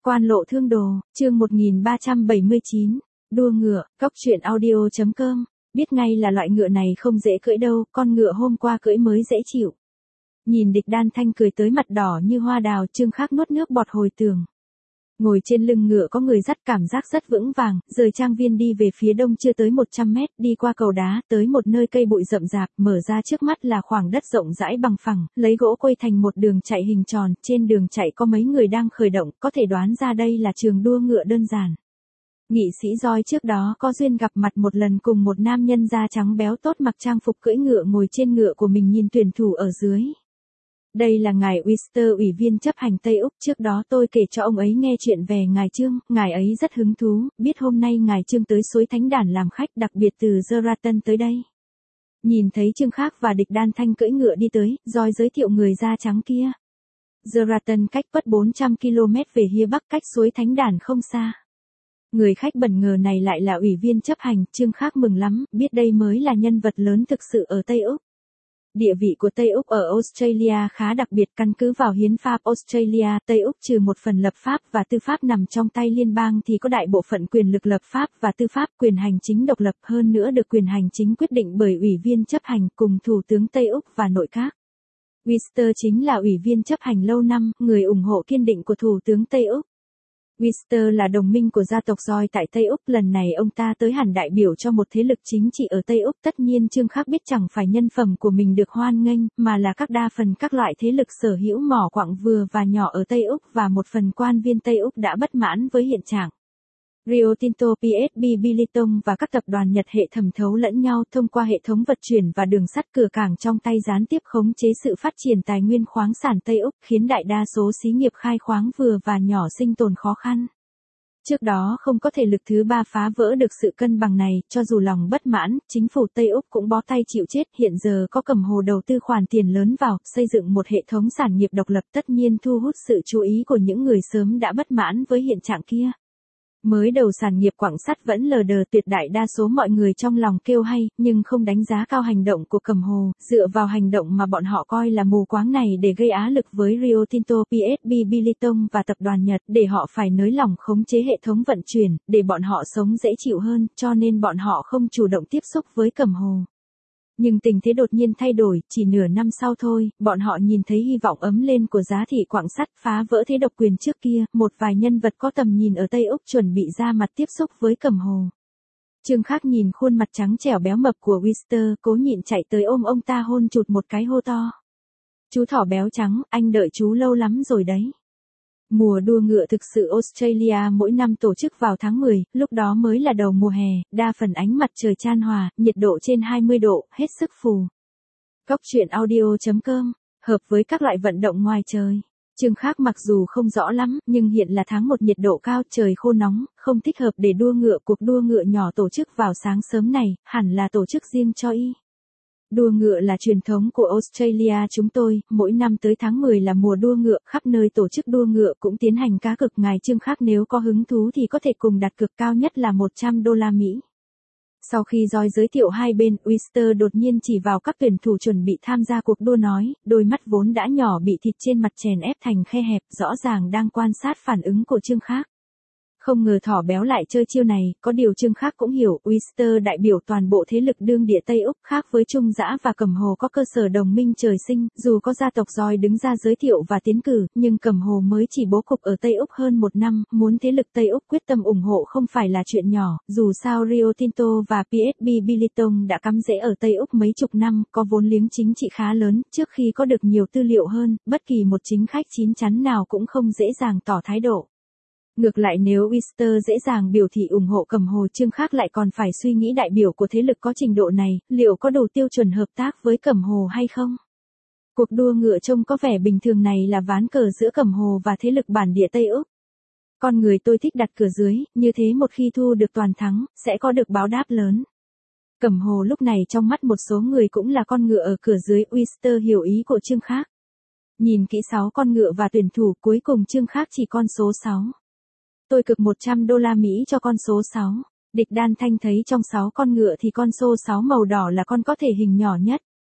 Quan lộ thương đồ, chương 1379, đua ngựa, cóc truyện audio.com, biết ngay là loại ngựa này không dễ cưỡi đâu, con ngựa hôm qua cưỡi mới dễ chịu. Nhìn Địch Đan Thanh cười tới mặt đỏ như hoa đào, Trương Khắc nuốt nước bọt hồi tưởng. Ngồi trên lưng ngựa có người dắt cảm giác rất vững vàng, rời trang viên đi về phía đông chưa tới 100 mét, đi qua cầu đá, tới một nơi cây bụi rậm rạp, mở ra trước mắt là khoảng đất rộng rãi bằng phẳng, lấy gỗ quây thành một đường chạy hình tròn, trên đường chạy có mấy người đang khởi động, có thể đoán ra đây là trường đua ngựa đơn giản. Nghị sĩ Roi trước đó có duyên gặp mặt một lần cùng một nam nhân da trắng béo tốt mặc trang phục cưỡi ngựa ngồi trên ngựa của mình nhìn tuyển thủ ở dưới. Đây là ngài Wister, ủy viên chấp hành Tây Úc, trước đó tôi kể cho ông ấy nghe chuyện về ngài Trương, ngài ấy rất hứng thú, biết hôm nay ngài Trương tới suối Thánh Đản làm khách đặc biệt từ Zeratan tới đây. Nhìn thấy Trương Khắc và Địch Đan Thanh cưỡi ngựa đi tới, Roi giới thiệu người da trắng kia. Zeratan cách Perth 400 km về phía bắc, cách suối Thánh Đản không xa. Người khách bất ngờ này lại là ủy viên chấp hành, Trương Khắc mừng lắm, biết đây mới là nhân vật lớn thực sự ở Tây Úc. Địa vị của Tây Úc ở Australia khá đặc biệt, căn cứ vào hiến pháp Australia, Tây Úc trừ một phần lập pháp và tư pháp nằm trong tay liên bang thì có đại bộ phận quyền lực lập pháp và tư pháp, quyền hành chính độc lập, hơn nữa được quyền hành chính quyết định bởi ủy viên chấp hành cùng thủ tướng Tây Úc và nội các. Wister chính là ủy viên chấp hành lâu năm, người ủng hộ kiên định của thủ tướng Tây Úc. Wister là đồng minh của gia tộc Roi tại Tây Úc, lần này ông ta tới hẳn đại biểu cho một thế lực chính trị ở Tây Úc, tất nhiên Trương Khắc biết chẳng phải nhân phẩm của mình được hoan nghênh, mà là đa phần các loại thế lực sở hữu mỏ quặng vừa và nhỏ ở Tây Úc và một phần quan viên Tây Úc đã bất mãn với hiện trạng. Rio Tinto, PSB, Billiton và các tập đoàn Nhật hệ thẩm thấu lẫn nhau thông qua hệ thống vận chuyển và đường sắt cửa cảng trong tay gián tiếp khống chế sự phát triển tài nguyên khoáng sản Tây Úc, khiến đại đa số xí nghiệp khai khoáng vừa và nhỏ sinh tồn khó khăn. Trước đó không có thể lực thứ ba phá vỡ được sự cân bằng này, cho dù lòng bất mãn, chính phủ Tây Úc cũng bó tay chịu chết, hiện giờ có Cầm Hồ đầu tư khoản tiền lớn vào, xây dựng một hệ thống sản nghiệp độc lập tất nhiên thu hút sự chú ý của những người sớm đã bất mãn với hiện trạng kia. Mới đầu sản nghiệp quặng sắt vẫn lờ đờ, tuyệt đại đa số mọi người trong lòng kêu hay, nhưng không đánh giá cao hành động của Cầm Hồ, dựa vào hành động mà bọn họ coi là mù quáng này để gây áp lực với Rio Tinto, PSB, Billiton và tập đoàn Nhật, để họ phải nới lỏng khống chế hệ thống vận chuyển, để bọn họ sống dễ chịu hơn, cho nên bọn họ không chủ động tiếp xúc với Cầm Hồ. Nhưng tình thế đột nhiên thay đổi, chỉ nửa năm sau thôi, bọn họ nhìn thấy hy vọng ấm lên của giá thị quặng sắt, phá vỡ thế độc quyền trước kia, một vài nhân vật có tầm nhìn ở Tây Úc chuẩn bị ra mặt tiếp xúc với Cầm Hồ. Trương Khắc nhìn khuôn mặt trắng trẻo béo mập của Wister, cố nhịn chạy tới ôm ông ta hôn chụt một cái, hô to. Chú thỏ béo trắng, anh đợi chú lâu lắm rồi đấy. Mùa đua ngựa thực sự Australia mỗi năm tổ chức vào tháng 10, lúc đó mới là đầu mùa hè, đa phần ánh mặt trời chan hòa, nhiệt độ trên 20 độ, hết sức phù. Cóc truyện audio.com, hợp với các loại vận động ngoài trời. Trương Khắc mặc dù không rõ lắm, nhưng hiện là tháng 1 nhiệt độ cao, trời khô nóng, không thích hợp để đua ngựa. Cuộc đua ngựa nhỏ tổ chức vào sáng sớm này, hẳn là tổ chức riêng cho y. Đua ngựa là truyền thống của Australia chúng tôi, mỗi năm tới tháng 10 là mùa đua ngựa, khắp nơi tổ chức đua ngựa cũng tiến hành cá cược. Ngài Trương Khắc nếu có hứng thú thì có thể cùng đặt cược, cao nhất là 100 đô la Mỹ. Sau khi Roi giới thiệu hai bên, Wister đột nhiên chỉ vào các tuyển thủ chuẩn bị tham gia cuộc đua nói, đôi mắt vốn đã nhỏ bị thịt trên mặt chèn ép thành khe hẹp, rõ ràng đang quan sát phản ứng của Trương Khắc. Không ngờ thỏ béo lại chơi chiêu này, có điều Trương Khắc cũng hiểu, Wister đại biểu toàn bộ thế lực đương địa Tây Úc, khác với Trung Dã và Cầm Hồ có cơ sở đồng minh trời sinh, dù có gia tộc Roi đứng ra giới thiệu và tiến cử, nhưng Cầm Hồ mới chỉ bố cục ở Tây Úc hơn một năm, muốn thế lực Tây Úc quyết tâm ủng hộ không phải là chuyện nhỏ, dù sao Rio Tinto và PSB Billiton đã cắm rễ ở Tây Úc mấy chục năm, có vốn liếng chính trị khá lớn, trước khi có được nhiều tư liệu hơn, bất kỳ một chính khách chín chắn nào cũng không dễ dàng tỏ thái độ. Ngược lại nếu Wister dễ dàng biểu thị ủng hộ Cầm Hồ, Trương Khắc lại còn phải suy nghĩ đại biểu của thế lực có trình độ này, liệu có đủ tiêu chuẩn hợp tác với Cầm Hồ hay không? Cuộc đua ngựa trông có vẻ bình thường này là ván cờ giữa Cầm Hồ và thế lực bản địa Tây Úc. Con người tôi thích đặt cờ dưới, như thế một khi thu được toàn thắng, sẽ có được báo đáp lớn. Cầm Hồ lúc này trong mắt một số người cũng là con ngựa ở cửa dưới, Wister hiểu ý của Trương Khắc. Nhìn kỹ 6 con ngựa và tuyển thủ, cuối cùng Trương Khắc chỉ con số 6. Tôi cực 100 đô la Mỹ cho con số 6. Địch Đan Thanh thấy trong 6 con ngựa thì con số 6 màu đỏ là con có thể hình nhỏ nhất.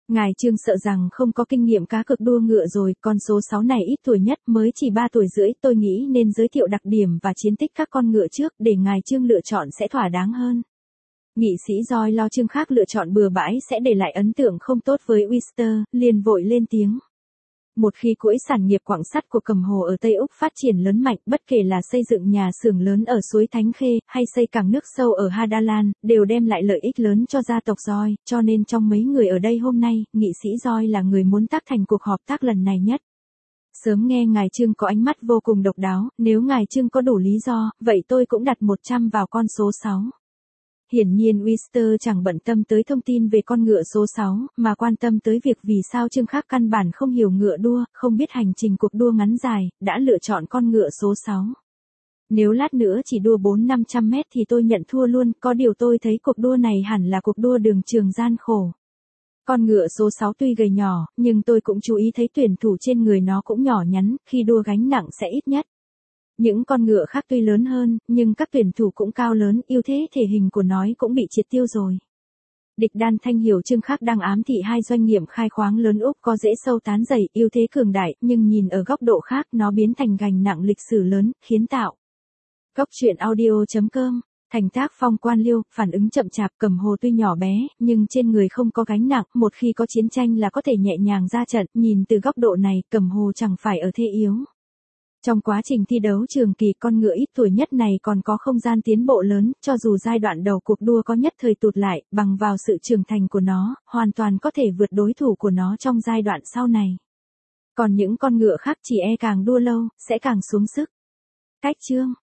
Ngài Trương sợ rằng không có kinh nghiệm cá cược đua ngựa rồi, con số 6 này ít tuổi nhất mới chỉ 3 tuổi rưỡi, tôi nghĩ nên giới thiệu đặc điểm và chiến tích các con ngựa trước để ngài Trương lựa chọn sẽ thỏa đáng hơn. Nghị sĩ Joy lo Trương Khác lựa chọn bừa bãi sẽ để lại ấn tượng không tốt với Wister, liền vội lên tiếng. Một khi chuỗi sản nghiệp quặng sắt của Cầm Hồ ở Tây Úc phát triển lớn mạnh, bất kể là xây dựng nhà xưởng lớn ở suối Thánh Khê, hay xây cảng nước sâu ở Hadalan, đều đem lại lợi ích lớn cho gia tộc Joy, cho nên trong mấy người ở đây hôm nay, nghị sĩ Joy là người muốn tác thành cuộc họp tác lần này nhất. Sớm nghe ngài Trương có ánh mắt vô cùng độc đáo, nếu ngài Trương có đủ lý do, vậy tôi cũng đặt 100 vào con số 6. Hiển nhiên Wister chẳng bận tâm tới thông tin về con ngựa số 6, mà quan tâm tới việc vì sao Trương Khác căn bản không hiểu ngựa đua, không biết hành trình cuộc đua ngắn dài, đã lựa chọn con ngựa số 6. Nếu lát nữa chỉ đua 400-500 mét thì tôi nhận thua luôn, có điều tôi thấy cuộc đua này hẳn là cuộc đua đường trường gian khổ. Con ngựa số 6 tuy gầy nhỏ, nhưng tôi cũng chú ý thấy tuyển thủ trên người nó cũng nhỏ nhắn, khi đua gánh nặng sẽ ít nhất. Những con ngựa khác tuy lớn hơn, nhưng các tuyển thủ cũng cao lớn, ưu thế thể hình của nó cũng bị triệt tiêu rồi. Địch Đan Thanh hiểu Trương Khác đang ám thị hai doanh nghiệp khai khoáng lớn Úc có rễ sâu tán dày, ưu thế cường đại, nhưng nhìn ở góc độ khác nó biến thành gánh nặng lịch sử lớn, khiến tạo. Góc truyện audio.com, thành tác Phong Quan Liêu, phản ứng chậm chạp. Cầm Hồ tuy nhỏ bé, nhưng trên người không có gánh nặng, một khi có chiến tranh là có thể nhẹ nhàng ra trận, nhìn từ góc độ này, Cầm Hồ chẳng phải ở thế yếu. Trong quá trình thi đấu trường kỳ, con ngựa ít tuổi nhất này còn có không gian tiến bộ lớn, cho dù giai đoạn đầu cuộc đua có nhất thời tụt lại, bằng vào sự trưởng thành của nó, hoàn toàn có thể vượt đối thủ của nó trong giai đoạn sau này. Còn những con ngựa khác chỉ càng đua lâu, sẽ càng xuống sức. Cách chương